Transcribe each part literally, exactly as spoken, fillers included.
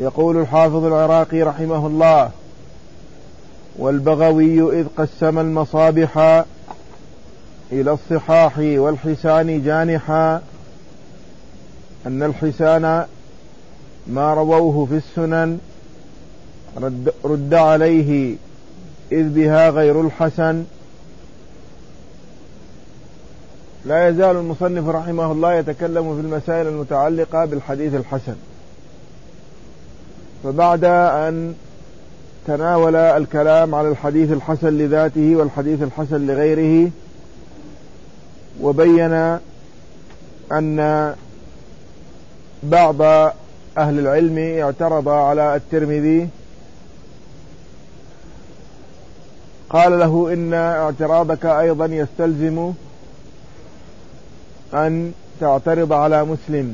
يقول الحافظ العراقي رحمه الله: والبغوي إذ قسم المصابح إلى الصحاح والحسان جانحا، أن الحسان ما رووه في السنن رد, رد عليه إذ بها غير الحسن. لا يزال المصنف رحمه الله يتكلم في المسائل المتعلقة بالحديث الحسن، فبعد أن تناول الكلام على الحديث الحسن لذاته والحديث الحسن لغيره، وبين أن بعض أهل العلم اعترض على الترمذي، قال له: إن اعتراضك أيضا يستلزم أن تعترض على مسلم،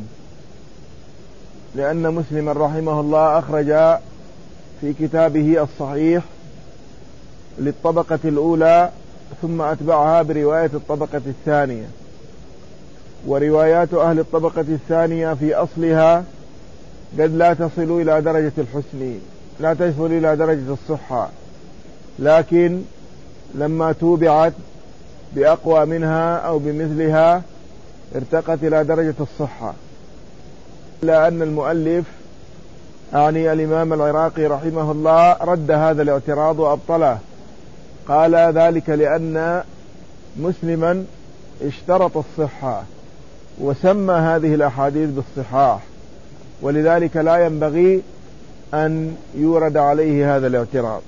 لأن مسلم رحمه الله أخرج في كتابه الصحيح للطبقة الأولى ثم أتبعها برواية الطبقة الثانية، وروايات أهل الطبقة الثانية في أصلها قد لا تصل إلى درجة الحسن، لا تصل إلى درجة الصحة، لكن لما توبعت بأقوى منها أو بمثلها ارتقت إلى درجة الصحة. إلا أن المؤلف يعني الإمام العراقي رحمه الله رد هذا الاعتراض وأبطله، قال ذلك لأن مسلما اشترط الصحة وسمى هذه الأحاديث بالصحاح، ولذلك لا ينبغي أن يورد عليه هذا الاعتراض.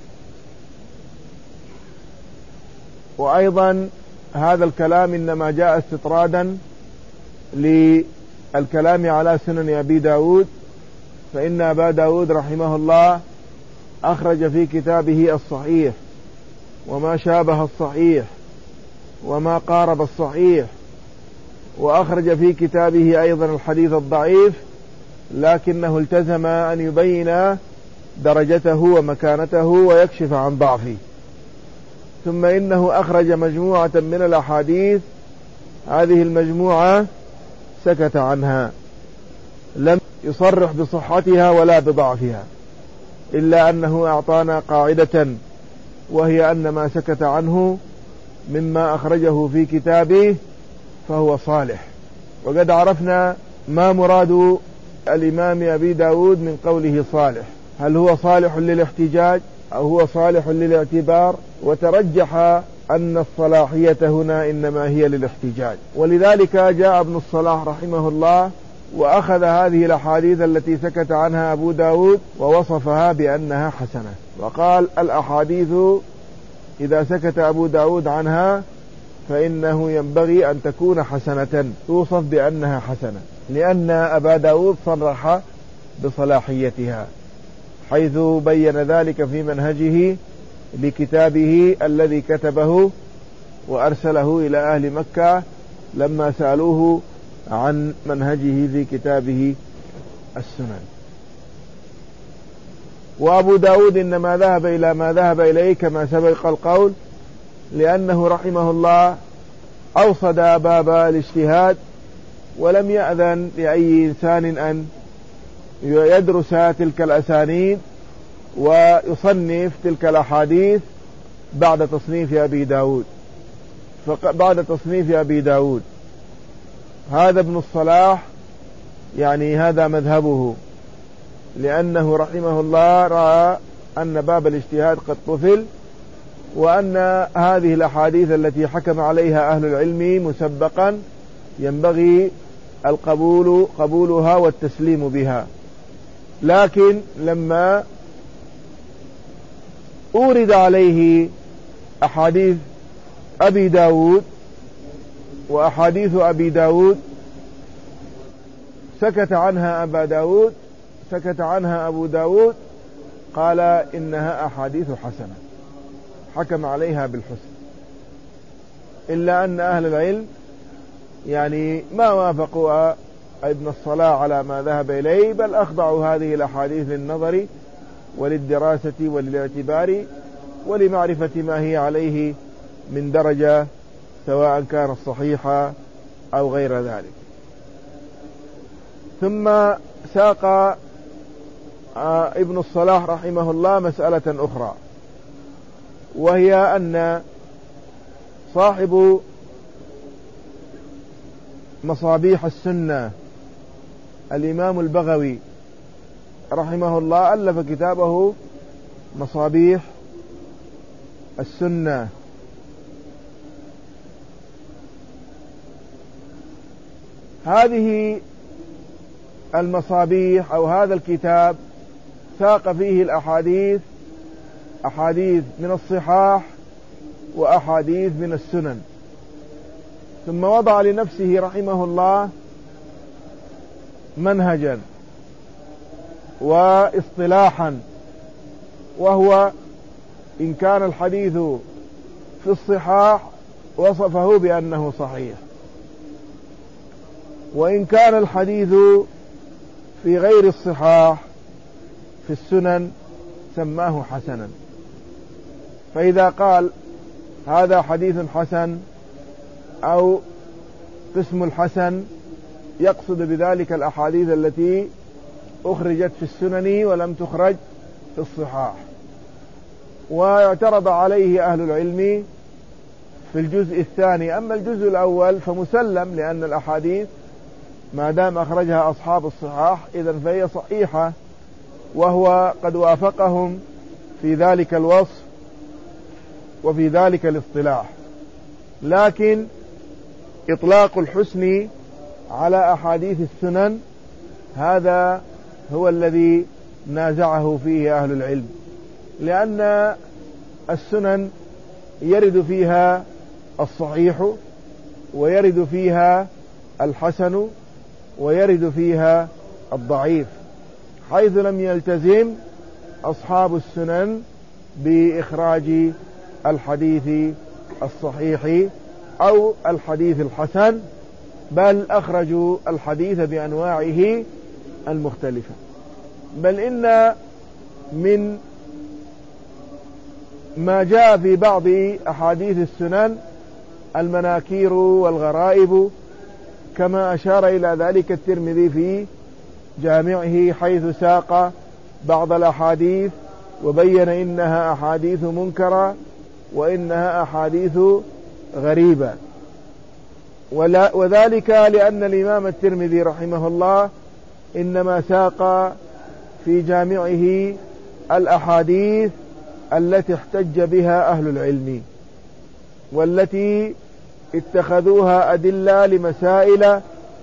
وأيضا هذا الكلام إنما جاء استطرادا للكلام على سنن أبي داود، فإن أبا داود رحمه الله أخرج في كتابه الصحيح وما شابه الصحيح وما قارب الصحيح، وأخرج في كتابه أيضا الحديث الضعيف، لكنه التزم أن يبين درجته ومكانته ويكشف عن ضعفه. ثم إنه أخرج مجموعة من الأحاديث، هذه المجموعة سكت عنها، لم يصرح بصحتها ولا بضعفها، إلا أنه أعطانا قاعدة، وهي أن ما سكت عنه مما أخرجه في كتابه فهو صالح. وقد عرفنا ما مراد الإمام أبي داود من قوله صالح، هل هو صالح للاحتجاج أو هو صالح للاعتبار؟ وترجح أن الصلاحية هنا إنما هي للاحتجاج، ولذلك جاء ابن الصلاح رحمه الله وأخذ هذه الأحاديث التي سكت عنها أبو داود ووصفها بأنها حسنة، وقال: الأحاديث إذا سكت أبو داود عنها فإنه ينبغي أن تكون حسنة، توصف بأنها حسنة، لأن أبا داود صرح بصلاحيتها، حيث بين ذلك في منهجه لكتابه الذي كتبه وأرسله إلى أهل مكة لما سألوه عن منهجه في كتابه السنن. وأبو داود إنما ذهب إلى ما ذهب إليه كما سبق القول، لأنه رحمه الله أوصد باب الاجتهاد ولم يأذن لأي إنسان أن يدرس تلك الأسانيد ويصنف تلك الأحاديث بعد تصنيف أبي داود بعد تصنيف أبي داود هذا ابن الصلاح يعني هذا مذهبه، لأنه رحمه الله رأى أن باب الاجتهاد قد طفل، وأن هذه الأحاديث التي حكم عليها أهل العلم مسبقا ينبغي القبول قبولها والتسليم بها. لكن لما أورد عليه أحاديث أبي داود وأحاديث أبي داود سكت عنها أبا داود سكت عنها أبو داود، قال إنها أحاديث حسنة، حكم عليها بالحسن. إلا أن أهل العلم يعني ما وافقوا ابن الصلاح على ما ذهب إليه، بل أخضعوا هذه الأحاديث للنظر وللدراسة وللاعتبار ولمعرفة ما هي عليه من درجة، سواء كانت صحيحة أو غير ذلك. ثم ساق ابن الصلاح رحمه الله مسألة أخرى، وهي أن صاحب مصابيح السنة الإمام البغوي رحمه الله ألف كتابه مصابيح السنة. هذه المصابيح أو هذا الكتاب ساق فيه الأحاديث، أحاديث من الصحاح وأحاديث من السنن، ثم وضع لنفسه رحمه الله منهجا واصطلاحا، وهو إن كان الحديث في الصحاح وصفه بأنه صحيح، وإن كان الحديث في غير الصحاح في السنن سماه حسنا. فإذا قال هذا حديث حسن أو قسم الحسن يقصد بذلك الأحاديث التي أخرجت في السنن ولم تخرج في الصحاح. واعترض عليه أهل العلم في الجزء الثاني. أما الجزء الأول فمسلم، لأن الأحاديث ما دام أخرجها أصحاب الصحاح إذن فهي صحيحة، وهو قد وافقهم في ذلك الوصف وفي ذلك الاصطلاح. لكن إطلاق الحسن على أحاديث السنن هذا هو الذي نازعه فيه أهل العلم، لأن السنن يرد فيها الصحيح ويرد فيها الحسن ويرد فيها الضعيف، حيث لم يلتزم أصحاب السنن بإخراج الحديث الصحيح أو الحديث الحسن، بل أخرجوا الحديث بأنواعه المختلفة. بل إن من ما جاء في بعض أحاديث السنن المناكير والغرائب، كما أشار إلى ذلك الترمذي في جامعه، حيث ساق بعض الأحاديث وبين إنها أحاديث منكرة وإنها أحاديث غريبة. وذلك لأن الإمام الترمذي رحمه الله إنما ساق في جامعه الأحاديث التي احتج بها أهل العلم والتي اتخذوها أدلة لمسائل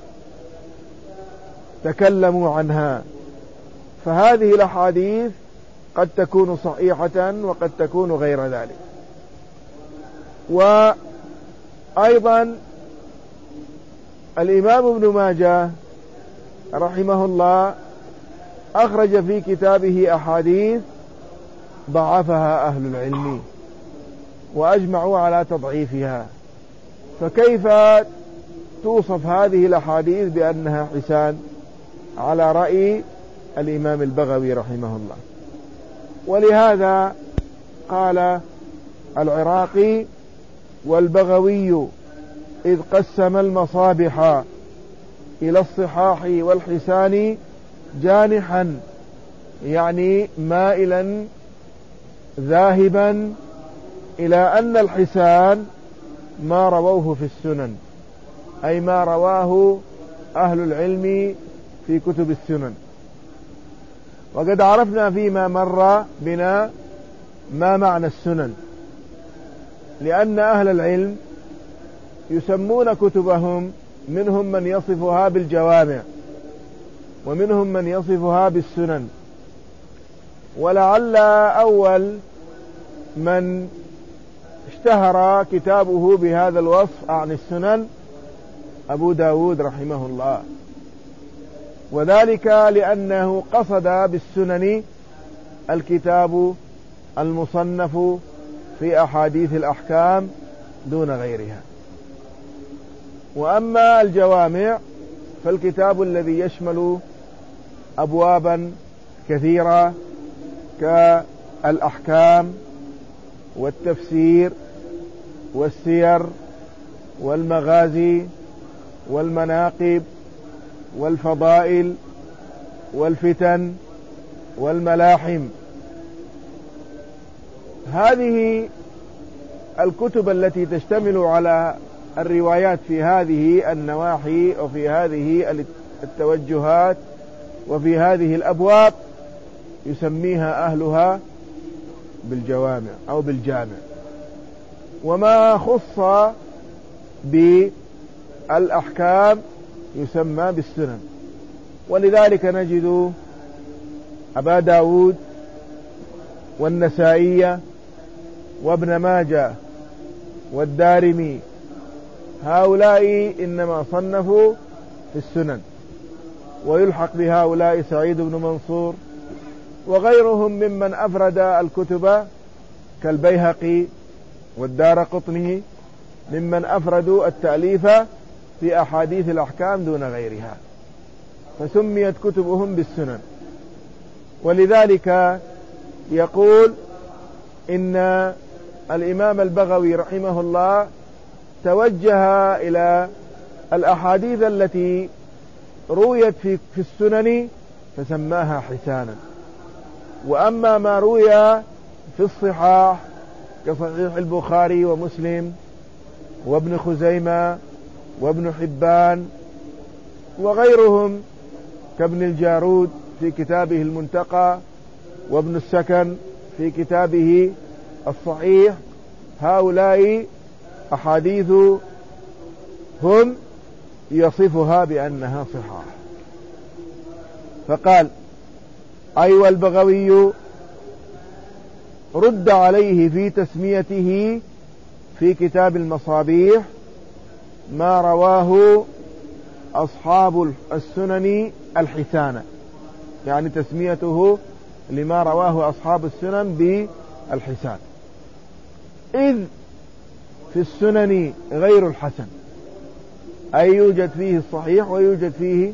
تكلموا عنها. فهذه الأحاديث قد تكون صحيحة وقد تكون غير ذلك. وأيضا الإمام ابن ماجه رحمه الله أخرج في كتابه أحاديث ضعفها أهل العلم وأجمعوا على تضعيفها، فكيف توصف هذه الأحاديث بأنها حسان على رأي الإمام البغوي رحمه الله؟ ولهذا قال العراقي: والبغوي إذ قسم المصابح إلى الصحاح والحسان جانحا، يعني مائلا ذاهبا إلى أن الحسان ما رووه في السنن، أي ما رواه أهل العلم في كتب السنن. وقد عرفنا فيما مر بنا ما معنى السنن، لأن أهل العلم يسمون كتبهم، منهم من يصفها بالجوامع ومنهم من يصفها بالسنن. ولعل أول من اشتهر كتابه بهذا الوصف عن السنن أبو داود رحمه الله، وذلك لأنه قصد بالسنن الكتاب المصنف في أحاديث الأحكام دون غيرها. وأما الجوامع فالكتاب الذي يشمل أبوابا كثيرة كالأحكام والتفسير والسير والمغازي والمناقب والفضائل والفتن والملاحم. هذه الكتب التي تشتمل على الروايات في هذه النواحي وفي هذه التوجهات وفي هذه الأبواب يسميها أهلها بالجوامع أو بالجامع. وما خص بالأحكام يسمى بالسنن. ولذلك نجد أبا داود والنسائية وابن ماجه والدارمي هؤلاء إنما صنفوا في السنن، ويلحق بهؤلاء سعيد بن منصور وغيرهم ممن أفرد الكتب كالبيهقي والدارقطني ممن أفردوا التأليف في أحاديث الأحكام دون غيرها، فسميت كتبهم بالسنن. ولذلك يقول إن الإمام البغوي رحمه الله توجه إلى الأحاديث التي رويت في في السنن فسماها حسانا، وأما ما روي في الصحاح كصحيح البخاري ومسلم وابن خزيمة وابن حبان وغيرهم كابن الجارود في كتابه المنتقى وابن السكن في كتابه الصحيح، هؤلاء أحاديث هم يصفها بأنها صحاح. فقال أيوة البغوي رد عليه في تسميته في كتاب المصابيح ما رواه أصحاب السنن الحسانة، يعني تسميته لما رواه أصحاب السنن بالحسان، إذ في السنن غير الحسن، أي يوجد فيه الصحيح ويوجد فيه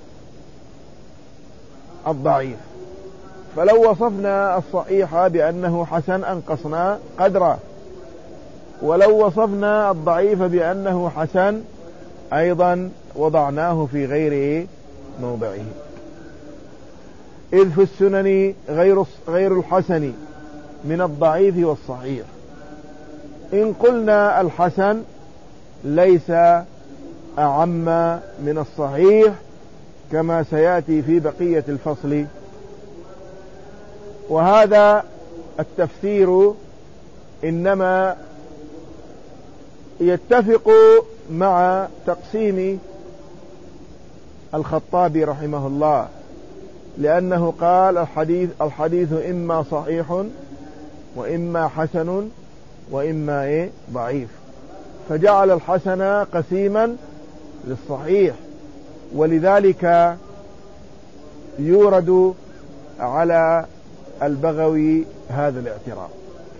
الضعيف. فلو وصفنا الصحيح بأنه حسن أنقصنا قدره، ولو وصفنا الضعيف بأنه حسن أيضا وضعناه في غير موضعه، إذ في السنن غير غير الحسن من الضعيف والصحيح. إن قلنا الحسن ليس أعم من الصحيح كما سيأتي في بقية الفصل. وهذا التفسير إنما يتفق مع تقسيم الخطابي رحمه الله، لأنه قال الحديث الحديث إما صحيح وإما حسن وإما إيه ضعيف، فجعل الحسن قسيما للصحيح، ولذلك يورد على البغوي هذا الاعتراض.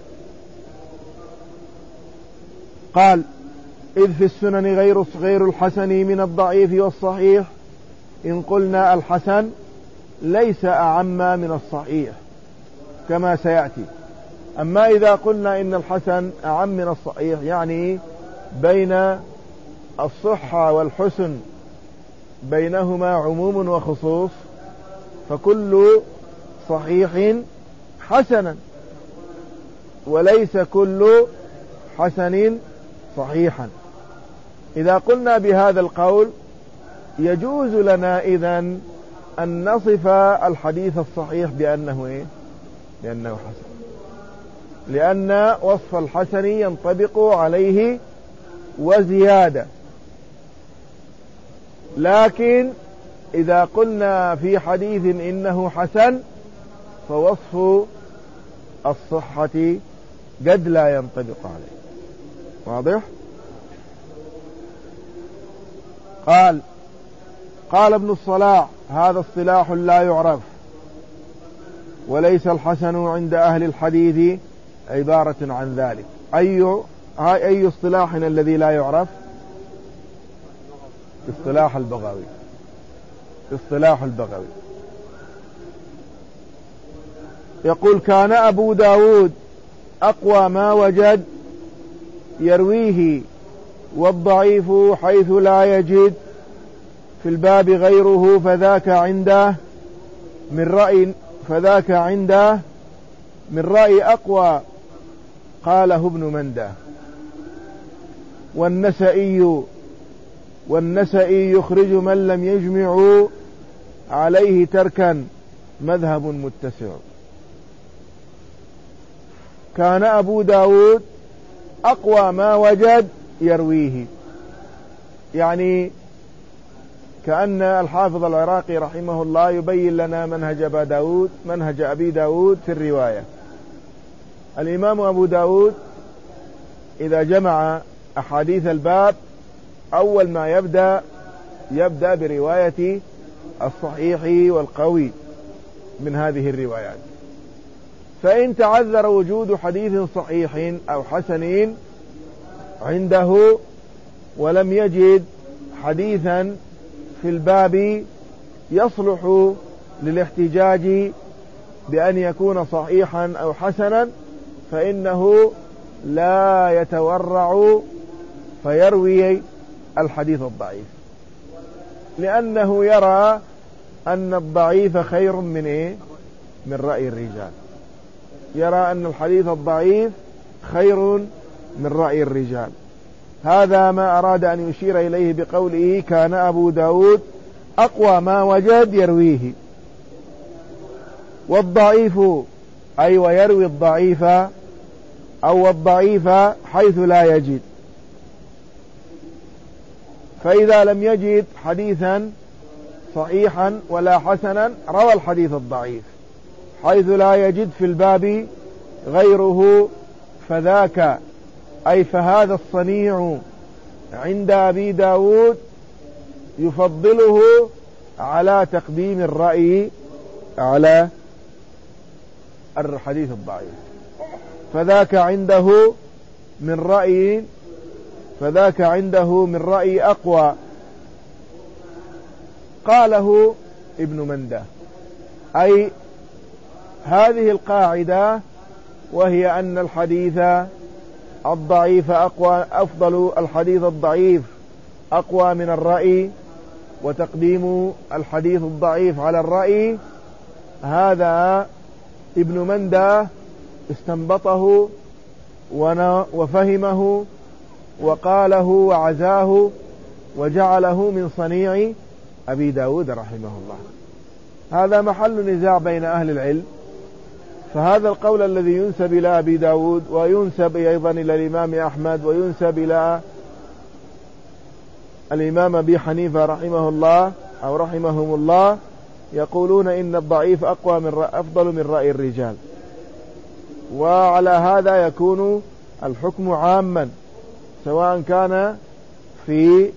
قال إذ في السنن غير غير الحسن من الضعيف والصحيح. إن قلنا الحسن ليس أعم من الصحيح كما سيأتي. أما إذا قلنا إن الحسن أعم من الصحيح يعني بين الصحة والحسن بينهما عموم وخصوص، فكل صحيح حسنا وليس كل حسن صحيحا. إذا قلنا بهذا القول يجوز لنا إذن أن نصف الحديث الصحيح بأنه إيه؟ بأنه حسن، لأن وصف الحسن ينطبق عليه وزيادة. لكن إذا قلنا في حديث إنه حسن فوصف الصحة قد لا ينطبق عليه. واضح؟ قال قال ابن الصلاح هذا اصطلاح لا يعرف، وليس الحسن عند أهل الحديث عبارة عن ذلك. أي أي اصطلاح الذي لا يعرف؟ اصطلاح البغوي. اصطلاح البغوي يقول كان أبو داود أقوى ما وجد يرويه، والضعيف حيث لا يجد في الباب غيره فذاك عنده من رأي فذاك عنده من رأي أقوى قاله ابن منده. والنسائي والنسائي يخرج من لم يجمع عليه تركا مذهب متسع. كان أبو داود أقوى ما وجد يرويه، يعني كأن الحافظ العراقي رحمه الله يبين لنا منهج أبي داود منهج أبي داود في الرواية. الإمام أبو داود إذا جمع أحاديث الباب أول ما يبدأ يبدأ برواية الصحيح والقوي من هذه الروايات. فإن تعذر وجود حديث صحيح أو حسن عنده ولم يجد حديثا في الباب يصلح للاحتجاج بأن يكون صحيحا أو حسنا، فإنه لا يتورع فيروي الحديث الضعيف، لأنه يرى أن الضعيف خير من إيه؟ من رأي الرجال. يرى أن الحديث الضعيف خير من رأي الرجال. هذا ما أراد أن يشير إليه بقوله كان أبو داود أقوى ما وجد يرويه. والضعيف أي ويروي الضعيف أو الضعيف حيث لا يجد. فإذا لم يجد حديثا صحيحا ولا حسنا روى الحديث الضعيف حيث لا يجد في الباب غيره، فذاك أي فهذا الصنيع عند أبي داود يفضله على تقديم الرأي على الحديث الضعيف. فذاك عنده من رأي فذاك عنده من رأي أقوى قاله ابن منده. أي هذه القاعدة، وهي أن الحديث الضعيف أقوى أفضل الحديث الضعيف أقوى من الرأي، وتقديم الحديث الضعيف على الرأي، هذا ابن منده استنبطه وفهمه وقاله وعزاه وجعله من صنيع أبي داود رحمه الله. هذا محل نزاع بين أهل العلم. فهذا القول الذي ينسب إلى أبي داود وينسب أيضا إلى الإمام أحمد وينسب إلى الإمام أبي حنيفة رحمه الله أو رحمهم الله، يقولون إن الضعيف أقوى من أفضل من رأي الرجال. وعلى هذا يكون الحكم عاما، سواء كان في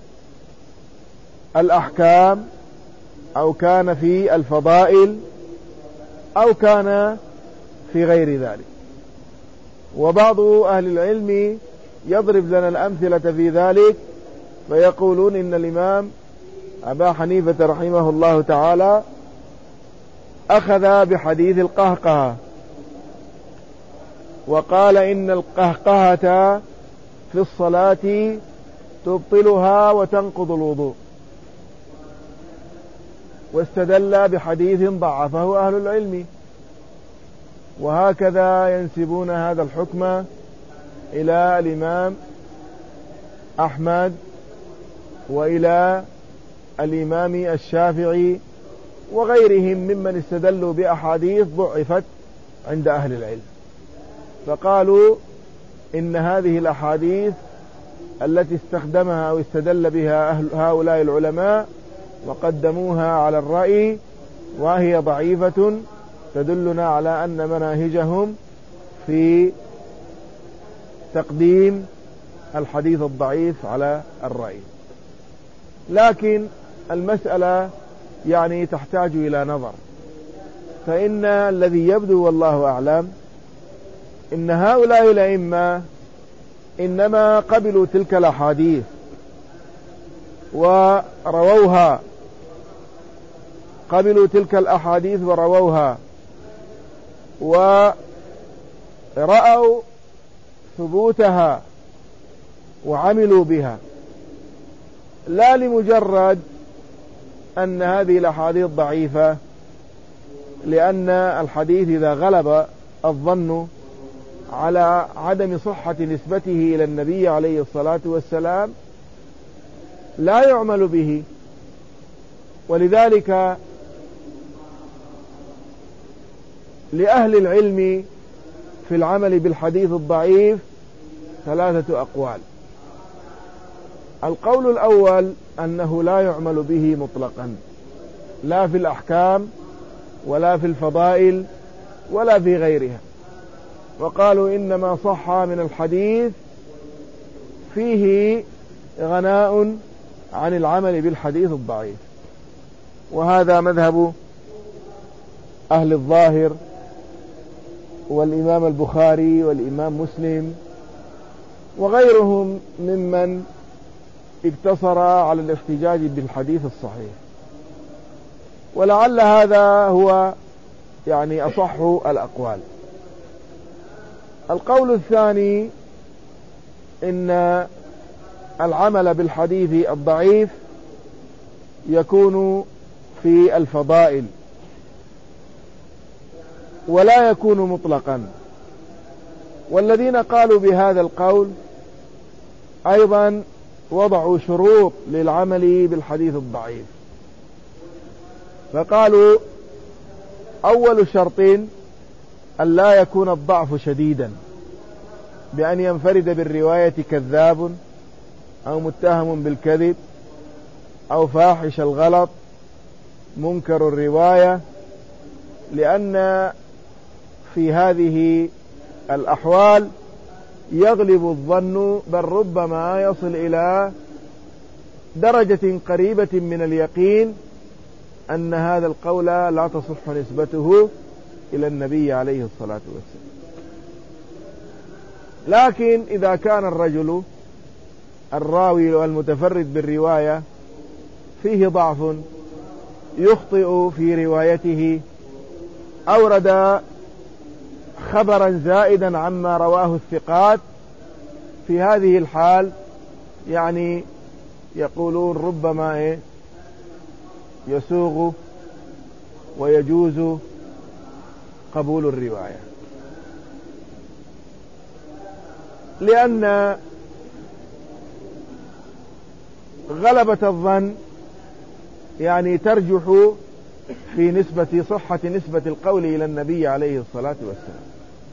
الأحكام أو كان في الفضائل أو كان في غير ذلك. وبعض أهل العلم يضرب لنا الأمثلة في ذلك، فيقولون إن الإمام أبا حنيفة رحمه الله تعالى أخذ بحديث القهقهة وقال إن القهقهة في الصلاة تبطلها وتنقض الوضوء، واستدل بحديث ضعفه أهل العلم. وهكذا ينسبون هذا الحكم إلى الإمام أحمد وإلى الإمام الشافعي وغيرهم ممن استدلوا بأحاديث ضعفت عند أهل العلم، فقالوا إن هذه الأحاديث التي استخدمها أو استدل بها أهل هؤلاء العلماء وقدموها على الرأي وهي ضعيفة، تدلنا على أن مناهجهم في تقديم الحديث الضعيف على الرأي. لكن المسألة يعني تحتاج إلى نظر. فإن الذي يبدو والله أعلم إن هؤلاء الأئمة إنما قبلوا تلك الأحاديث ورووها قبلوا تلك الأحاديث ورووها ورأوا ثبوتها وعملوا بها، لا لمجرد أن هذه الأحاديث ضعيفة لأن الحديث إذا غلب الظن على عدم صحة نسبته إلى النبي عليه الصلاة والسلام لا يعمل به. ولذلك لأهل العلم في العمل بالحديث الضعيف ثلاثة أقوال. القول الأول أنه لا يعمل به مطلقا، لا في الأحكام ولا في الفضائل ولا في غيرها، وقالوا إنما صح من الحديث فيه غناء عن العمل بالحديث الضعيف. وهذا مذهب أهل الظاهر والإمام البخاري والإمام مسلم وغيرهم ممن اقتصر على الاحتجاج بالحديث الصحيح. ولعل هذا هو يعني أصح الأقوال. القول الثاني إن العمل بالحديث الضعيف يكون في الفضائل ولا يكون مطلقا. والذين قالوا بهذا القول أيضا وضعوا شروط للعمل بالحديث الضعيف، فقالوا أول شرط أن لا يكون الضعف شديدا بأن ينفرد بالرواية كذاب أو متهم بالكذب أو فاحش الغلط منكر الرواية، لأن في هذه الأحوال يغلب الظن، بل ربما يصل إلى درجة قريبة من اليقين أن هذا القول لا تصح نسبته إلى النبي عليه الصلاة والسلام. لكن إذا كان الرجل الراوي والمتفرد بالرواية فيه ضعف، يخطئ في روايته، أورد خبرا زائدا عما رواه الثقات، في هذه الحال يعني يقولون ربما إيه يسوغ ويجوز قبول الرواية، لأن غلبة الظن يعني ترجح في نسبة صحة نسبة القول إلى النبي عليه الصلاة والسلام.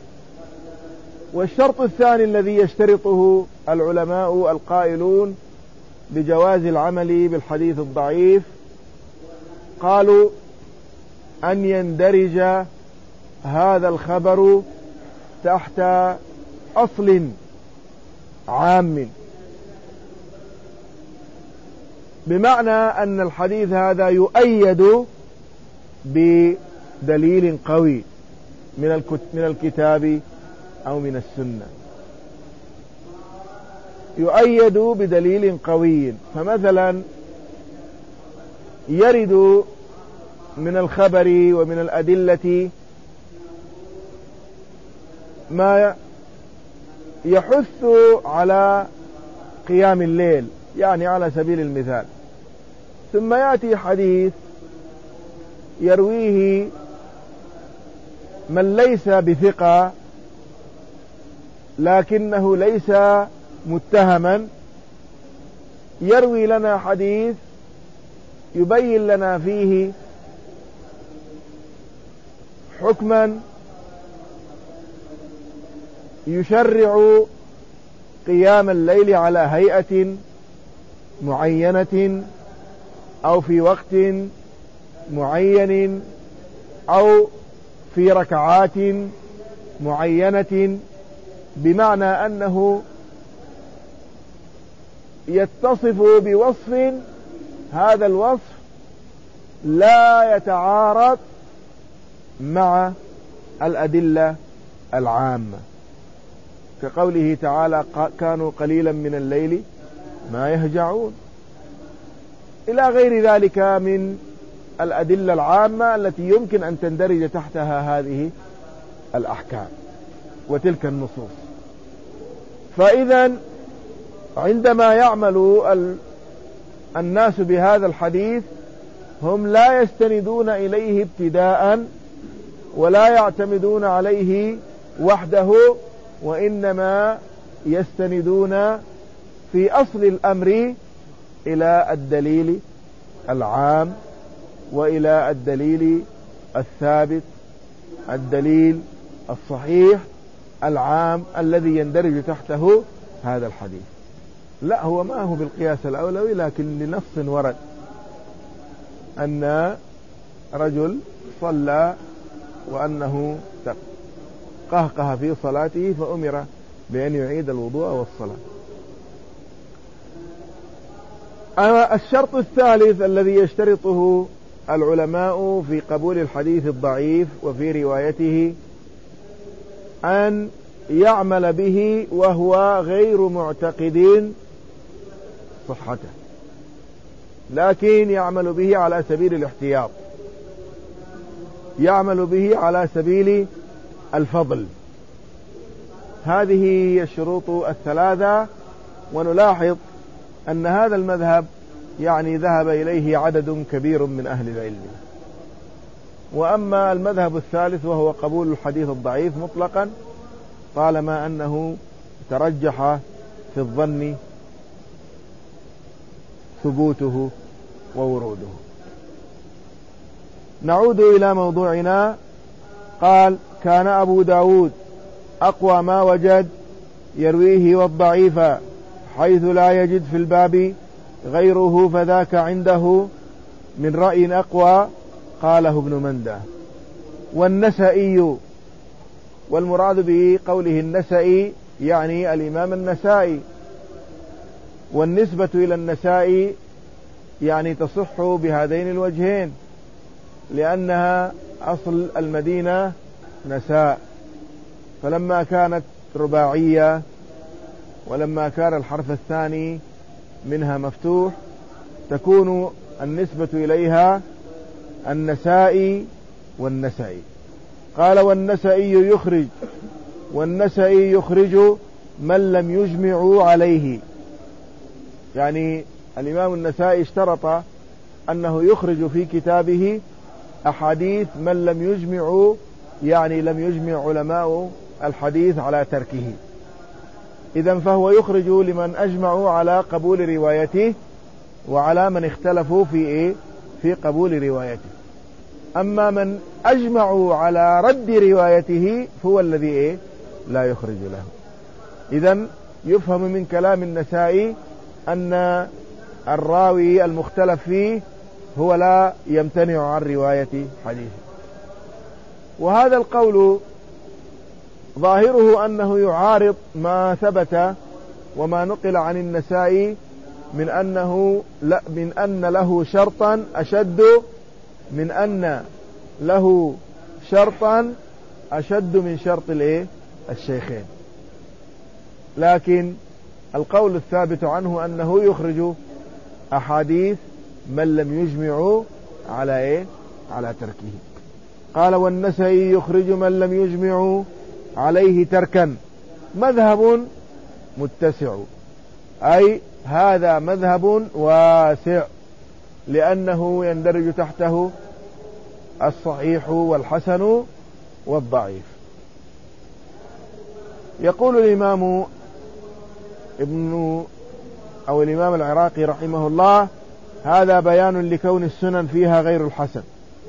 والشرط الثاني الذي يشترطه العلماء القائلون بجواز العمل بالحديث الضعيف، قالوا أن يندرج هذا الخبر تحت أصل عام، بمعنى أن الحديث هذا يؤيد بدليل قوي من الكتاب أو من السنة، يؤيد بدليل قوي. فمثلا يرد من الخبر ومن الأدلة ما يحث على قيام الليل، يعني على سبيل المثال، ثم يأتي حديث يرويه من ليس بثقة لكنه ليس متهما، يروي لنا حديث يبين لنا فيه حكما يشرع قيام الليل على هيئة معينة أو في وقت معين أو في ركعات معينة، بمعنى أنه يتصف بوصف، هذا الوصف لا يتعارض مع الأدلة العامة، كقوله تعالى كانوا قليلا من الليل ما يهجعون، إلى غير ذلك من الأدلة العامة التي يمكن أن تندرج تحتها هذه الأحكام وتلك النصوص. فإذا عندما يعمل الناس بهذا الحديث هم لا يستندون إليه ابتداء ولا يعتمدون عليه وحده، وإنما يستندون في أصل الأمر إلى الدليل العام وإلى الدليل الثابت، الدليل الصحيح العام الذي يندرج تحته هذا الحديث. لا، هو ما هو بالقياس الأولوي، لكن لنص ورد أن رجل صلى وأنه قهقه في صلاته فأمر بأن يعيد الوضوء والصلاة. الشرط الثالث الذي يشترطه العلماء في قبول الحديث الضعيف وفي روايته أن يعمل به وهو غير معتقد صحته، لكن يعمل به على سبيل الاحتياط، يعمل به على سبيل الفضل. هذه هي الشروط الثلاثة. ونلاحظ أن هذا المذهب يعني ذهب إليه عدد كبير من أهل العلم. وأما المذهب الثالث وهو قبول الحديث الضعيف مطلقا، طالما أنه ترجح في الظن ثبوته ووروده. نعود إلى موضوعنا. قال: كان أبو داود أقوى ما وجد يرويه والضعيف حيث لا يجد في الباب غيره، فذاك عنده من رأي أقوى، قاله ابن مندى. والنسائي، والمراد به قوله النسائي يعني الإمام النسائي، والنسبة إلى النسائي يعني تصح بهذين الوجهين، لأنها أصل المدينة نساء، فلما كانت رباعية ولما كان الحرف الثاني منها مفتوح تكون النسبة إليها النسائي والنسائي. قال: والنسائي يخرج، والنسائي يخرج من لم يجمعوا عليه، يعني الإمام النسائي اشترط أنه يخرج في كتابه أحاديث من لم يجمعوا، يعني لم يجمع علماء الحديث على تركه. إذن فهو يخرج لمن أجمعوا على قبول روايته وعلى من اختلفوا في إيه؟ في قبول روايته. أما من أجمعوا على رد روايته هو الذي إيه؟ لا يخرج له. إذن يفهم من كلام النسائي أن الراوي المختلف فيه هو لا يمتنع عن رواية حديثه. وهذا القول ظاهره أنه يعارض ما ثبت وما نقل عن النسائي من أنه لا من أن له شرطا أشد من أن له شرطا أشد من شرط الايه الشيخين. لكن القول الثابت عنه أنه يخرج أحاديث من لم يجمعوا على ايه على تركه. قال: والنسائي يخرج من لم يجمعوا عليه تركا. مذهب متسع، أي هذا مذهب واسع، لأنه يندرج تحته الصحيح والحسن والضعيف. يقول الإمام ابن أو الإمام العراقي رحمه الله: هذا بيان لكون السنن فيها غير الحسن.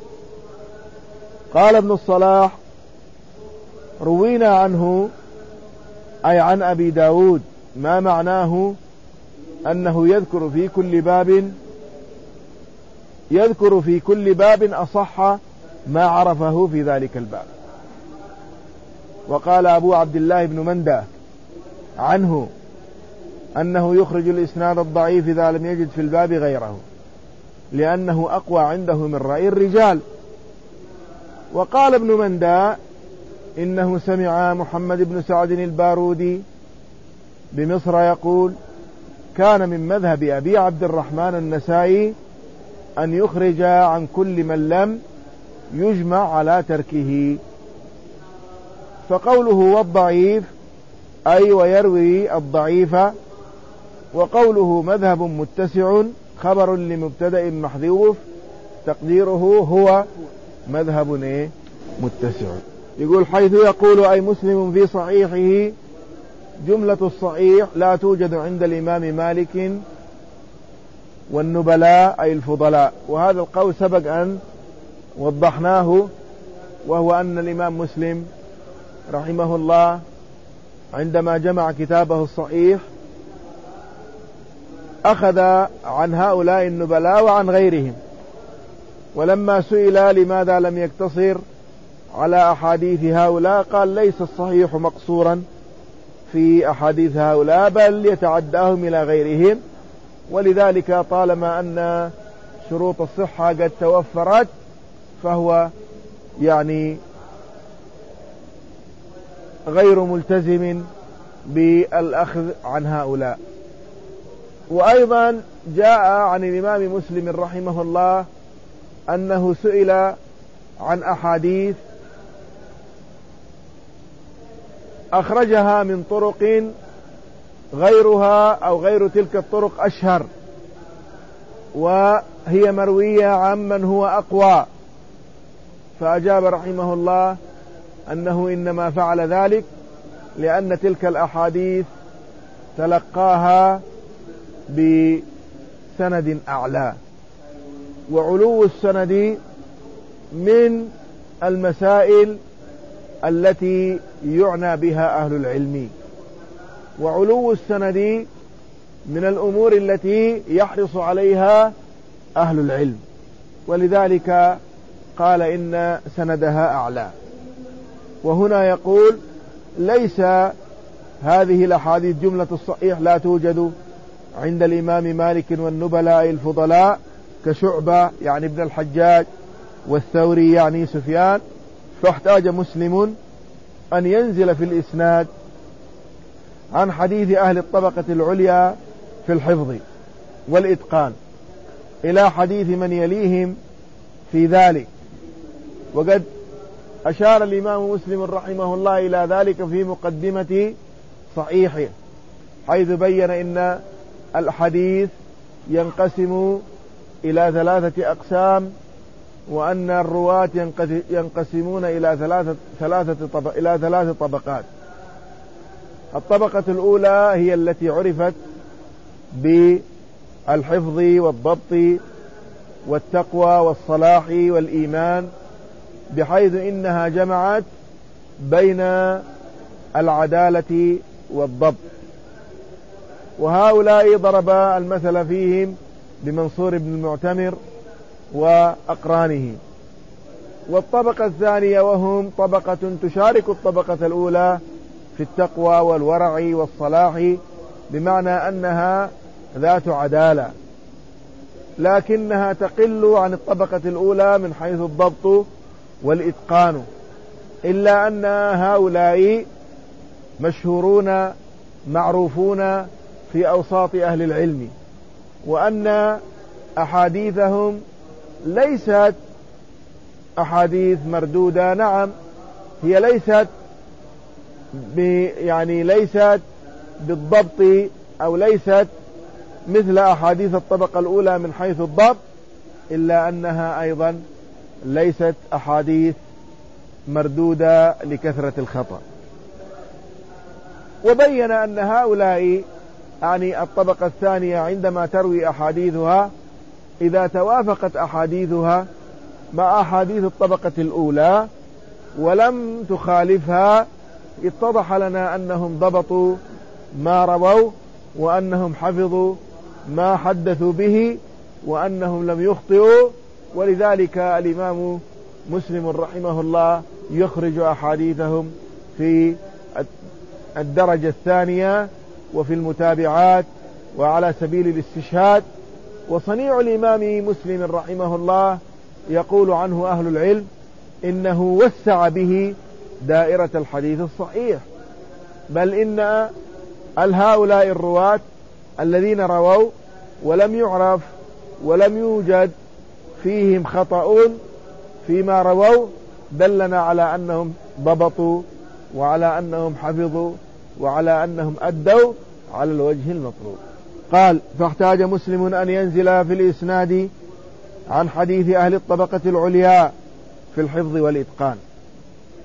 قال ابن الصلاح: روينا عنه أي عن أبي داود ما معناه أنه يذكر في كل باب يذكر في كل باب أصح ما عرفه في ذلك الباب. وقال أبو عبد الله بن مندى عنه أنه يخرج الإسناد الضعيف إذا لم يجد في الباب غيره، لأنه أقوى عنده من رأي الرجال. وقال ابن مندى إنه سمع محمد بن سعد البارودي بمصر يقول: كان من مذهب أبي عبد الرحمن النسائي أن يخرج عن كل من لم يجمع على تركه. فقوله والضعيف أي ويروي الضعيف، وقوله مذهب متسع خبر لمبتدأ محذوف تقديره هو مذهب إيه متسع. يقول حيث يقول أي مسلم في صحيحه جملة الصحيح لا توجد عند الإمام مالك والنبلاء أي الفضلاء. وهذا القول سبق أن وضحناه، وهو أن الإمام مسلم رحمه الله عندما جمع كتابه الصحيح أخذ عن هؤلاء النبلاء وعن غيرهم، ولما سئل لماذا لم يقتصر على أحاديث هؤلاء قال ليس الصحيح مقصورا في أحاديث هؤلاء بل يتعداهم إلى غيرهم، ولذلك طالما أن شروط الصحة قد توفرت فهو يعني غير ملتزم بالأخذ عن هؤلاء. وأيضا جاء عن الإمام مسلم رحمه الله أنه سئل عن أحاديث أخرجها من طرق غيرها أو غير تلك الطرق أشهر، وهي مروية عمن هو أقوى، فأجاب رحمه الله أنه إنما فعل ذلك لأن تلك الأحاديث تلقاها بسند أعلى، وعلو السند من المسائل التي يعنى بها أهل العلم، وعلو السند من الأمور التي يحرص عليها أهل العلم، ولذلك قال إن سندها أعلى. وهنا يقول ليس هذه الأحاديث جملة الصحيح لا توجد عند الإمام مالك والنبلاء الفضلاء كشعبة يعني ابن الحجاج والثوري يعني سفيان، فاحتاج مسلم أن ينزل في الإسناد عن حديث أهل الطبقة العليا في الحفظ والإتقان إلى حديث من يليهم في ذلك. وقد أشار الإمام مسلم رحمه الله إلى ذلك في مقدمة صحيحه، حيث بين إن الحديث ينقسم إلى ثلاثة أقسام، وأن الرواة ينقسمون إلى ثلاثة, ثلاثة, طبق إلى ثلاثة طبقات. الطبقة الأولى هي التي عرفت بالحفظ والضبط والتقوى والصلاح والإيمان، بحيث إنها جمعت بين العدالة والضبط، وهؤلاء ضرب المثل فيهم بمنصور بن المعتمر وأقرانه. والطبقة الثانية وهم طبقة تشارك الطبقة الأولى في التقوى والورع والصلاح، بمعنى أنها ذات عدالة، لكنها تقل عن الطبقة الأولى من حيث الضبط والإتقان، إلا أن هؤلاء مشهورون معروفون في أوساط أهل العلم، وأن أحاديثهم ليست أحاديث مردودة. نعم هي ليست يعني ليست بالضبط أو ليست مثل أحاديث الطبقة الأولى من حيث الضبط، إلا أنها أيضا ليست أحاديث مردودة لكثرة الخطأ. وبين أن هؤلاء يعني الطبقة الثانية عندما تروي أحاديثها إذا توافقت أحاديثها مع أحاديث الطبقة الأولى ولم تخالفها اتضح لنا أنهم ضبطوا ما رووا، وأنهم حفظوا ما حدثوا به، وأنهم لم يخطئوا. ولذلك الإمام مسلم رحمه الله يخرج أحاديثهم في الدرجة الثانية وفي المتابعات وعلى سبيل الاستشهاد. وصنيع الإمام مسلم رحمه الله يقول عنه أهل العلم إنه وسع به دائرة الحديث الصحيح، بل إن هؤلاء الرواة الذين رووا ولم يعرف ولم يوجد فيهم خطأون فيما رووا دلنا على أنهم ضبطوا وعلى أنهم حفظوا وعلى أنهم أدوا على الوجه المطلوب. قال فاحتاج مسلم أن ينزل في الإسناد عن حديث أهل الطبقة العليا في الحفظ والإتقان.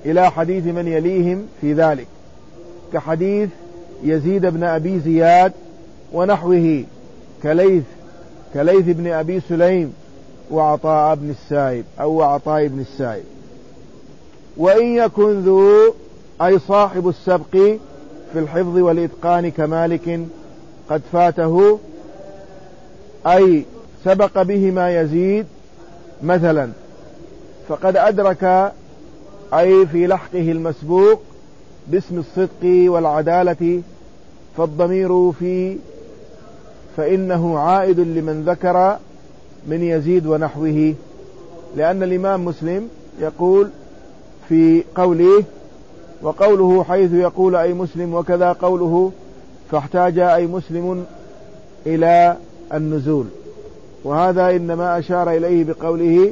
إلى حديث من يليهم في ذلك، كحديث يزيد بن أبي زياد ونحوه، كليث كليث بن أبي سليم وعطاء بن السائب أو عطاء بن السائب. وإن يكن ذو أي صاحب السبق في الحفظ والإتقان كمالك قد فاته، أي سبق به ما يزيد مثلا، فقد أدرك أي في لحقه المسبوق باسم الصدق والعدالة، فالضمير في فإنه عائد لمن ذكر من يزيد ونحوه، لأن الإمام مسلم يقول في قوله وقوله حيث يقول أي مسلم، وكذا قوله فاحتاج أي مسلم إلى النزول، وهذا إنما أشار إليه بقوله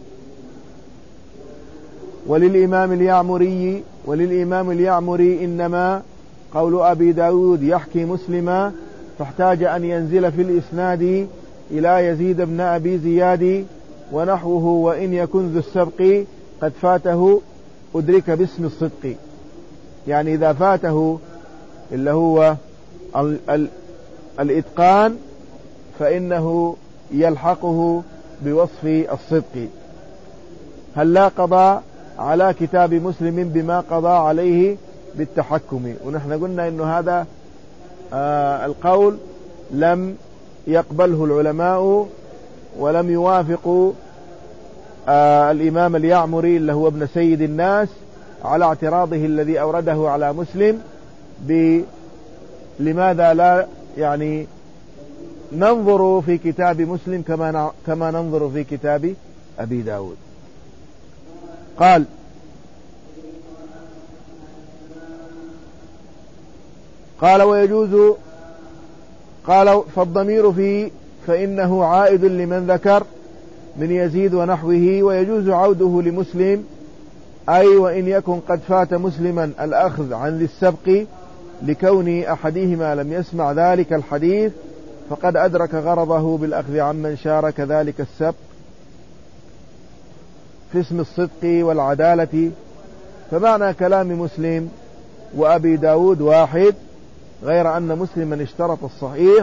وللإمام اليعمري وللإمام اليعمري إنما قول أبي داود يحكي مسلما، فاحتاج أن ينزل في الإسناد إلى يزيد بن أبي زياد ونحوه، وإن يكن ذو السبق قد فاته أدرك باسم الصدق، يعني إذا فاته اللي هو ال ال الإتقان فإنه يلحقه بوصف الصدق. هل لا قضى على كتاب مسلم بما قضى عليه بالتحكم؟ ونحن قلنا إنه هذا آه القول لم يقبله العلماء ولم يوافقوا آه الإمام اليعمري اللي هو ابن سيد الناس على اعتراضه الذي أورده على مسلم لماذا لا يعني ننظر في كتاب مسلم كما كما ننظر في كتاب أبي داود. قال قال ويجوز قال فالضمير في فإنه عائد لمن ذكر من يزيد ونحوه، ويجوز عوده لمسلم، أي وإن يكن قد فات مسلما الأخذ عن ذي السبق لكون أحدهما لم يسمع ذلك الحديث، فقد أدرك غرضه بالأخذ عمن شارك ذلك السبق في اسم الصدق والعدالة. فمعنى كلام مسلم وأبي داود واحد، غير أن مسلما اشترط الصحيح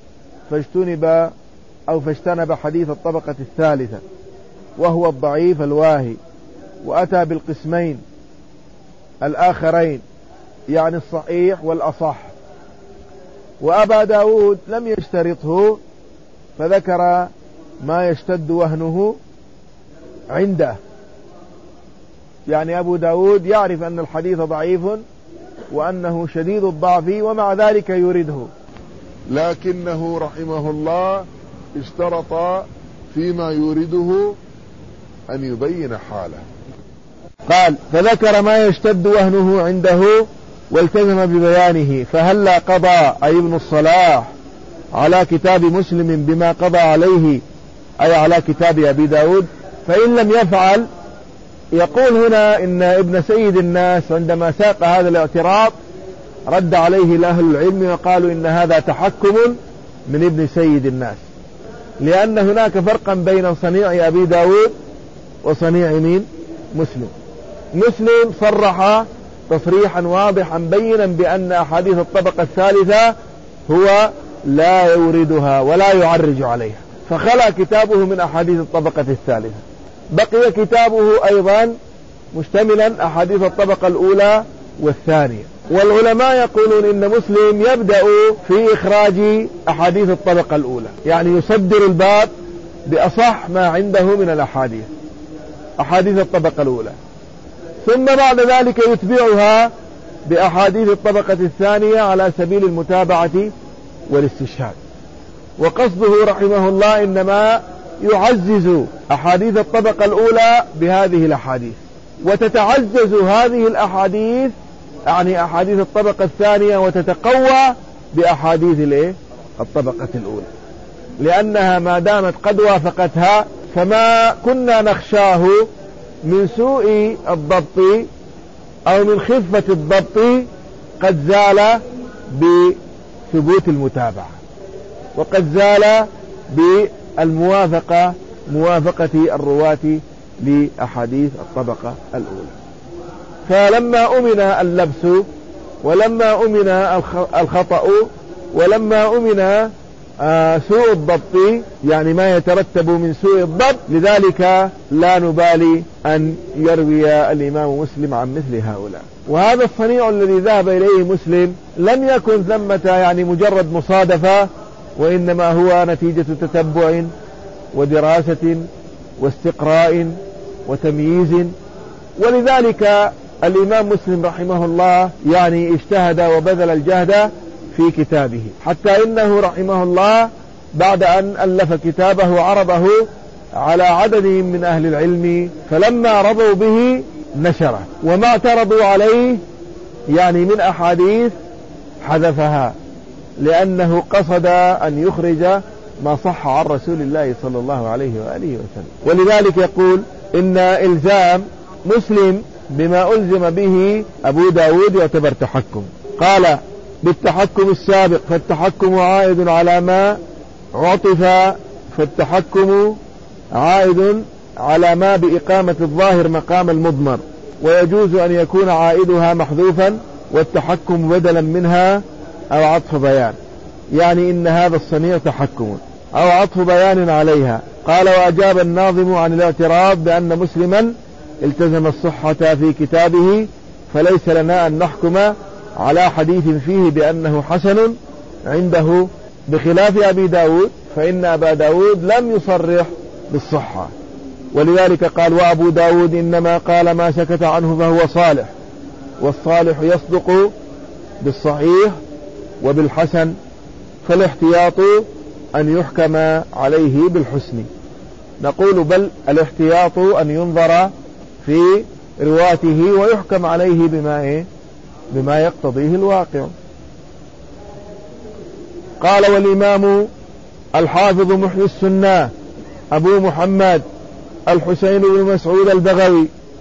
فاجتنب أو فاجتنب حديث الطبقة الثالثة وهو الضعيف الواهي، وأتى بالقسمين الآخرين يعني الصحيح والأصح. وأبا داود لم يشترطه فذكر ما يشتد وهنه عنده، يعني أبو داود يعرف أن الحديث ضعيف وأنه شديد الضعف ومع ذلك يرده، لكنه رحمه الله اشترط فيما يريده أن يبين حاله. قال فذكر ما يشتد وهنه عنده والتزم ببيانه. فهلا قضى أي ابن الصلاح على كتاب مسلم بما قضى عليه أي على كتاب أبي داود؟ فإن لم يفعل، يقول هنا إن ابن سيد الناس عندما ساق هذا الاعتراض رد عليه أهل العلم وقالوا إن هذا تحكم من ابن سيد الناس، لأن هناك فرقا بين صنيع أبي داود وصنيع مين؟ مسلم. مسلم صرح تصريحا واضحا بينا بأن أحاديث الطبقة الثالثة هو لا يوردها ولا يعرج عليها، فخلى كتابه من أحاديث الطبقة الثالثة. بقي كتابه أيضا مشتملا أحاديث الطبقة الأولى والثانية. والعلماء يقولون إن مسلم يبدأ في إخراج أحاديث الطبقة الأولى، يعني يصدر الباب بأصح ما عنده من الأحاديث، أحاديث الطبقة الأولى، ثم بعد ذلك يتبعها بأحاديث الطبقة الثانية على سبيل المتابعة والاستشهاد. وقصده رحمه الله إنما يعزز أحاديث الطبقة الأولى بهذه الأحاديث، وتتعزز هذه الأحاديث يعني أحاديث الطبقة الثانية وتتقوى بأحاديث الايه الطبقة الأولى، لأنها ما دامت قد وافقتها فما كنا نخشاه من سوء الضبط أو من خفة الضبط قد زال بثبوت المتابعة، وقد زال بالموافقة موافقة الرواة لأحاديث الطبقة الأولى. فلما أمن اللبس ولما أمن الخطأ ولما أمن سوء الضبط، يعني ما يترتب من سوء الضبط، لذلك لا نبالي أن يروي الإمام مسلم عن مثل هؤلاء. وهذا الصنيع الذي ذهب إليه مسلم لم يكن ثمة يعني مجرد مصادفة، وإنما هو نتيجة تتبع ودراسة واستقراء وتمييز. ولذلك الإمام مسلم رحمه الله يعني اجتهد وبذل الجهد في كتابه، حتى إنه رحمه الله بعد أن ألف كتابه عرضه على عدد من أهل العلم، فلما رضوا به نشره، وما اعترضوا عليه يعني من أحاديث حذفها، لأنه قصد أن يخرج ما صح عن رسول الله صلى الله عليه وآله وسلم. ولذلك يقول إن إلزام مسلم بما ألزم به أبو داود يعتبر تحكم. قال بالتحكم السابق، فالتحكم عائد على ما عطف، فالتحكم عائد على ما بإقامة الظاهر مقام المضمر، ويجوز أن يكون عائدها محذوفا والتحكم بدلا منها أو عطف بيان، يعني إن هذا الصنيع تحكم أو عطف بيان عليها. قال وأجاب الناظم عن الاعتراض بأن مسلما التزم الصحة في كتابه، فليس لنا أن نحكم على حديث فيه بأنه حسن عنده، بخلاف أبي داود فإن أبا داود لم يصرح بالصحة. ولذلك قال وأبو داود إنما قال ما سكت عنه فهو صالح، والصالح يصدق بالصحيح وبالحسن، فالاحتياط أن يحكم عليه بالحسن. نقول بل الاحتياط أن ينظر في رواته ويحكم عليه بما إيه؟ بما يقتضيه الواقع. قال والإمام الحافظ محيي السنة أبو محمد الحسين بن مسعود البغوي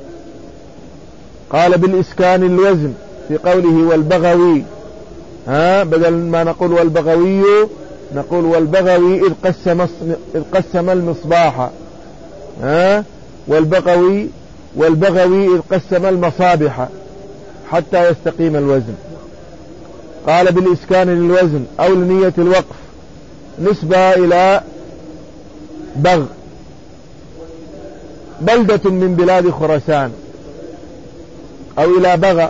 قال بالإسكان الوزن في قوله والبغوي، ها بدل ما نقول والبغوي نقول والبغوي إذ قسم, إذ قسم المصباح، ها والبغوي والبغوي إذ قسم المصابيح حتى يستقيم الوزن. قال بالإسكان للوزن أو لنية الوقف، نسبة إلى بغ بلدة من بلاد خراسان، أو إلى بغى.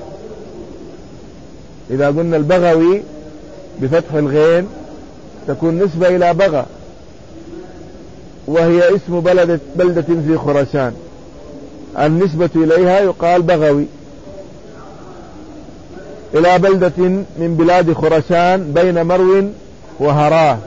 إذا قلنا البغوي بفتح الغين تكون نسبة إلى بغى، وهي اسم بلدة, بلدة في خراسان، النسبة إليها يقال بغوي. إلى بلدة من بلاد خراسان بين مرو وهراه،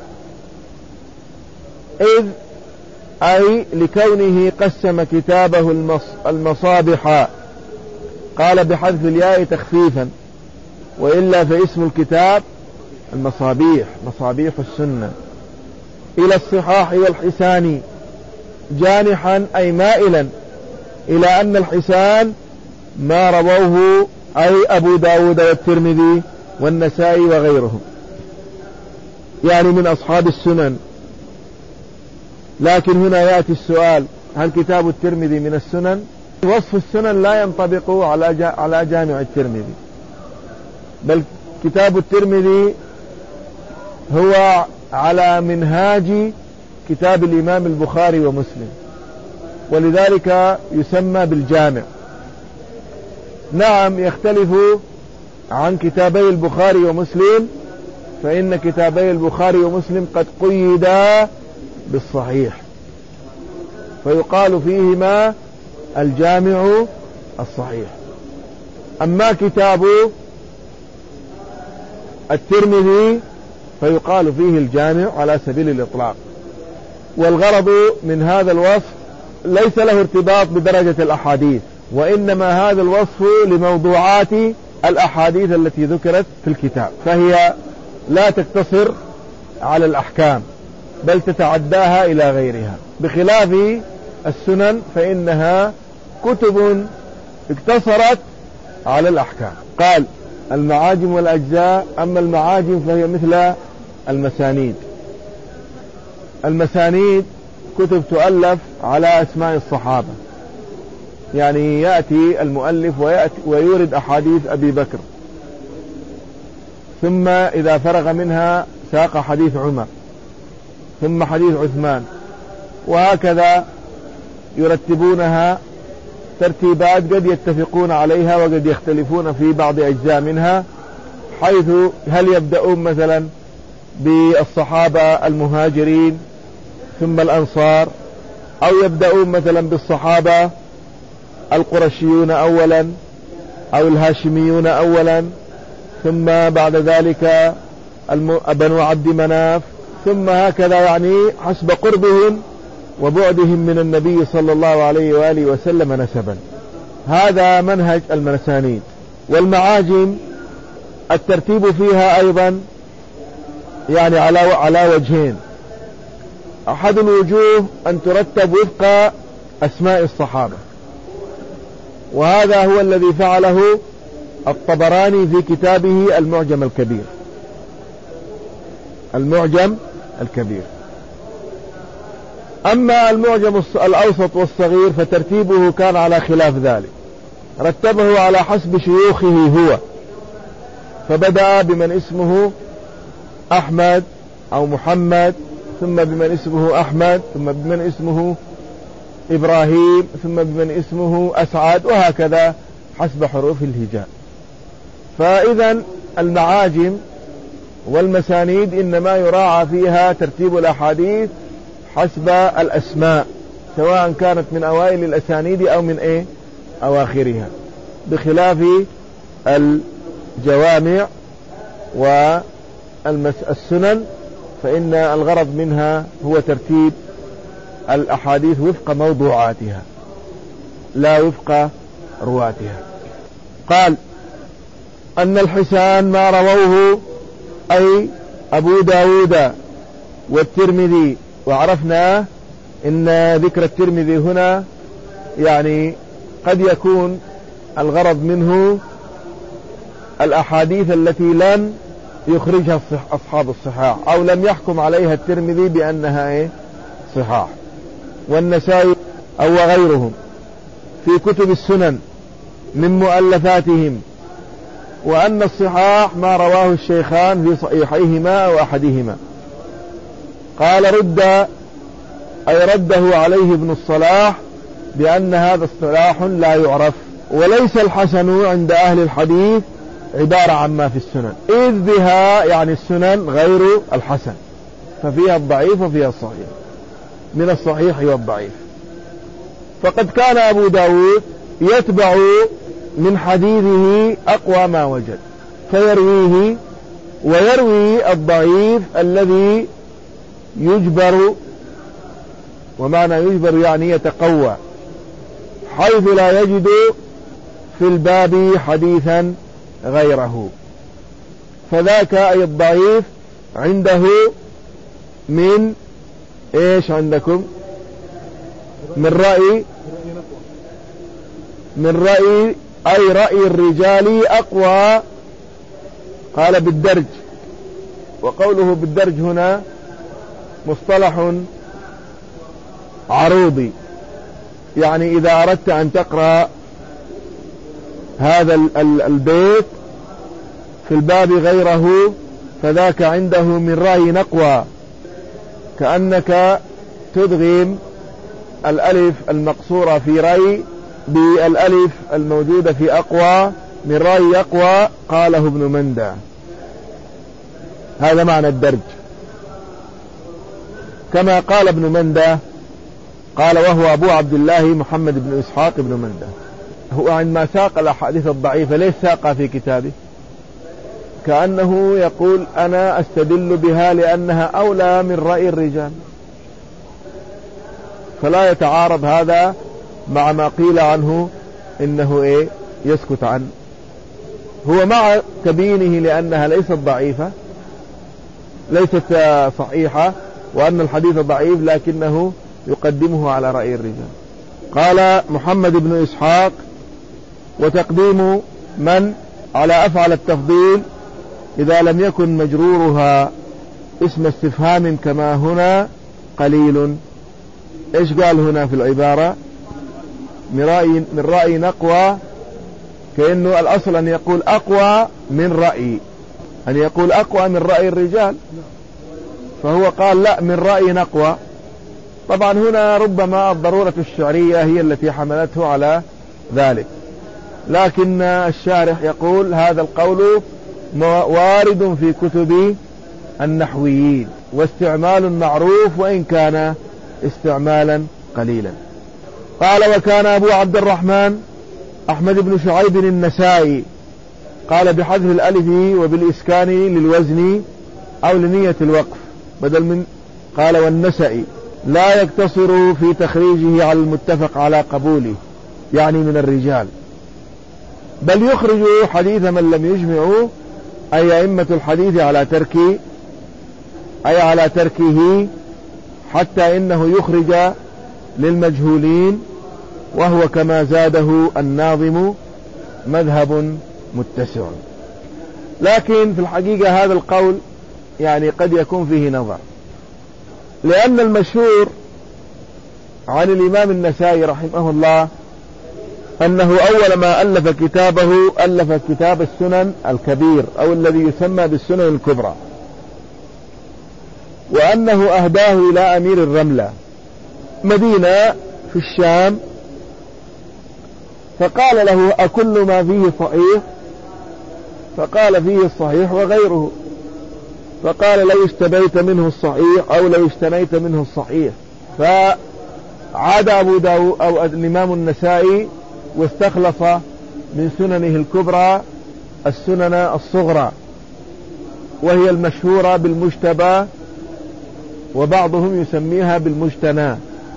إذ أي لكونه قسم كتابه المصابيح. قال بحذف الياء تخفيفا، وإلا فاسم الكتاب المصابيح، مصابيح السنة. إلى الصحاح والحسان جانحا أي مائلا إلى أن الحسان ما رووه أي أبو داود والترمذي والنسائي وغيرهم، يعني من أصحاب السنن. لكن هنا يأتي السؤال، هل كتاب الترمذي من السنن؟ وصف السنن لا ينطبق على على جامع الترمذي، بل كتاب الترمذي هو على منهاج كتاب الإمام البخاري ومسلم، ولذلك يسمى بالجامع. نعم يختلف عن كتابي البخاري ومسلم، فإن كتابي البخاري ومسلم قد قيدا بالصحيح، فيقال فيهما الجامع الصحيح. أما كتاب الترمذي فيقال فيه الجامع على سبيل الإطلاق. والغرض من هذا الوصف ليس له ارتباط بدرجة الأحاديث، وإنما هذا الوصف لموضوعات الأحاديث التي ذكرت في الكتاب، فهي لا تقتصر على الأحكام بل تتعداها إلى غيرها، بخلاف السنن فإنها كتب اقتصرت على الأحكام. قال المعاجم والأجزاء، أما المعاجم فهي مثل المسانيد. المسانيد كتب تؤلف على أسماء الصحابة، يعني يأتي المؤلف ويأتي ويورد أحاديث أبي بكر، ثم إذا فرغ منها ساق حديث عمر، ثم حديث عثمان، وهكذا يرتبونها ترتيبات قد يتفقون عليها وقد يختلفون في بعض أجزاء منها، حيث هل يبدأون مثلا بالصحابة المهاجرين ثم الأنصار، أو يبدأون مثلا بالصحابة القرشيون أولا أو الهاشميون أولا، ثم بعد ذلك بنو عبد مناف، ثم هكذا، يعني حسب قربهم وبعدهم من النبي صلى الله عليه وآله وسلم نسبا. هذا منهج المسانيد. والمعاجم الترتيب فيها أيضا يعني على على وجهين. أحد الوجوه أن ترتب وفق أسماء الصحابة، وهذا هو الذي فعله الطبراني في كتابه المعجم الكبير. المعجم الكبير. أما المعجم الأوسط والصغير فترتيبه كان على خلاف ذلك، رتبه على حسب شيوخه هو، فبدأ بمن اسمه أحمد أو محمد، ثم بمن اسمه أحمد، ثم بمن اسمه إبراهيم، ثم بمن اسمه أسعد، وهكذا حسب حروف الهجاء. فإذا المعاجم والمسانيد إنما يراعى فيها ترتيب الأحاديث حسب الأسماء، سواء كانت من أوائل الأسانيد أو من إيه أواخرها، بخلاف الجوامع والسنن فإن الغرض منها هو ترتيب الأحاديث وفق موضوعاتها لا وفق رواتها. قال أن الحسان ما رووه أي أبو داود والترمذي، وعرفنا إن ذكر الترمذي هنا يعني قد يكون الغرض منه الأحاديث التي لم يخرجها أصحاب الصحاح أو لم يحكم عليها الترمذي بأنها إيه صحاح، والنسائي أو غيرهم في كتب السنن من مؤلفاتهم، وأن الصحاح ما رواه الشيخان في صحيحيهما أو أحدهما. قال رد أي رده عليه ابن الصلاح بأن هذا اصطلاح لا يعرف، وليس الحسن عند أهل الحديث عبارة عما في السنن، إذ بها يعني السنن غير الحسن، ففيها الضعيف وفيها الصحيح، من الصحيح والضعيف. فقد كان أبو داود يتبع من حديثه أقوى ما وجد فيرويه، ويروي الضعيف الذي يجبر، ومعنى يجبر يعني يتقوى، حيث لا يجد في الباب حديثا غيره، فذاك أي الضعيف عنده من ايش عندكم من رأي من رأي أي رأي الرجال أقوى. قال بالدرج، وقوله بالدرج هنا مصطلح عروضي، يعني إذا أردت أن تقرأ هذا البيت في الباب غيره فذاك عنده من رأي نقوى، كأنك تدغم الألف المقصورة في رأي بالألف الموجودة في أقوى، من رأي أقوى. قاله ابن مندى، هذا معنى الدرج. كما قال ابن مندى، قال وهو أبو عبد الله محمد بن إسحاق بن مندى، هو عندما ساق الأحاديث الضعيفة ليش ساقها في كتابه؟ كأنه يقول أنا أستدل بها لأنها أولى من رأي الرجال، فلا يتعارض هذا مع ما قيل عنه إنه إيه يسكت عنه. هو مع تبيينه لأنها ليست ضعيفة ليست صحيحة وأن الحديث ضعيف، لكنه يقدمه على رأي الرجال. قال محمد بن إسحاق، وتقديم من على أفعل التفضيل إذا لم يكن مجرورها اسم استفهام كما هنا قليل. إيش قال هنا في العبارة؟ من رأي, من رأي نقوى، كأنه الأصل أن يقول أقوى من رأي، أن يقول أقوى من رأي الرجال، فهو قال لا، من رأي نقوى. طبعا هنا ربما الضرورة الشعرية هي التي حملته على ذلك، لكن الشارح يقول هذا القول وارد في كتب النحويين، واستعمال معروف وإن كان استعمالا قليلا. قال: وكان أبو عبد الرحمن أحمد بن شعيب النسائي قال بحذف الألف وبالإسكان للوزن أو لنية الوقف بدل من قال: والنسائي لا يقتصر في تخريجه على المتفق على قبوله، يعني من الرجال، بل يخرج حديث من لم يجمعوا، أي أئمة الحديث على ترك أي على تركه، حتى إنه يخرج للمجهولين، وهو كما زاده الناظم مذهب متسع. لكن في الحقيقة هذا القول يعني قد يكون فيه نظر، لأن المشهور عن الإمام النسائي رحمه الله أنه أول ما ألف كتابه ألف كتاب السنن الكبير، أو الذي يسمى بالسنن الكبرى، وأنه أهداه إلى أمير الرملة مدينة في الشام، فقال له: أكل ما فيه صحيح؟ فقال: فيه الصحيح وغيره. فقال: لو اشتبيت منه الصحيح أو لو اشتنيت منه الصحيح. فعاد أبو داود أو الإمام النسائي واستخلص من سننه الكبرى السنن الصغرى، وهي المشهورة بالمجتبى، وبعضهم يسميها بالمجتنى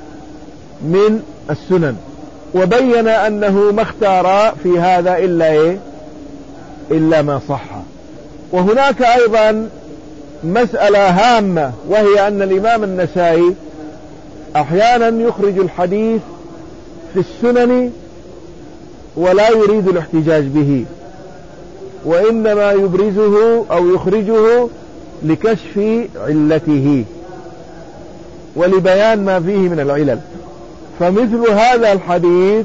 من السنن، وبين أنه ما اختار في هذا إلا إيه؟ إلا ما صح. وهناك أيضا مسألة هامة، وهي أن الإمام النسائي أحيانا يخرج الحديث في السنن ولا يريد الاحتجاج به، وإنما يبرزه أو يخرجه لكشف علته ولبيان ما فيه من العلل. فمثل هذا الحديث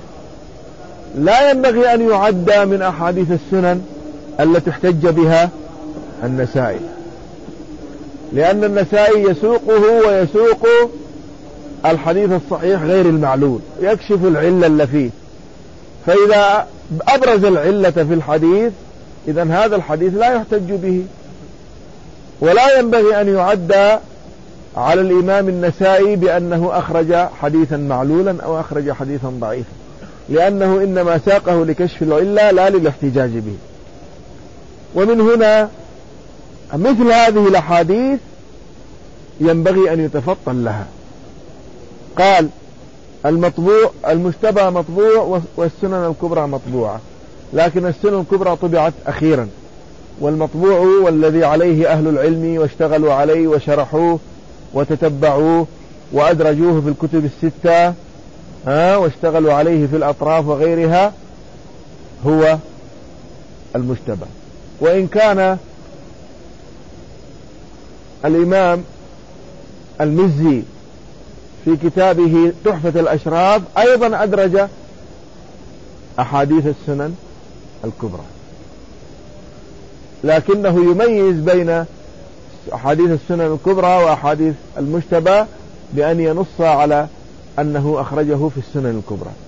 لا ينبغي أن يعد من أحاديث السنن التي احتج بها النسائي، لأن النسائي يسوقه ويسوق الحديث الصحيح غير المعلول، يكشف العلة اللي فيه، فإذا أبرز العلة في الحديث إذن هذا الحديث لا يحتج به، ولا ينبغي أن يعد على الإمام النسائي بأنه أخرج حديثا معلولا أو أخرج حديثا ضعيفا، لأنه إنما ساقه لكشف العلة لا للاحتجاج به. ومن هنا مثل هذه الأحاديث ينبغي أن يتفطن لها. قال: المطبوع المشتبه مطبوع والسنن الكبرى مطبوعة، لكن السنن الكبرى طبعت أخيرا، والمطبوع والذي عليه أهل العلم واشتغلوا عليه وشرحوه وتتبعوه وأدرجوه في الكتب الستة ها واشتغلوا عليه في الأطراف وغيرها هو المشتبه. وإن كان الإمام المزي في كتابه تحفة الأشراف أيضا أدرج أحاديث السنن الكبرى، لكنه يميز بين أحاديث السنن الكبرى وأحاديث المشتبه بأن ينص على أنه أخرجه في السنن الكبرى.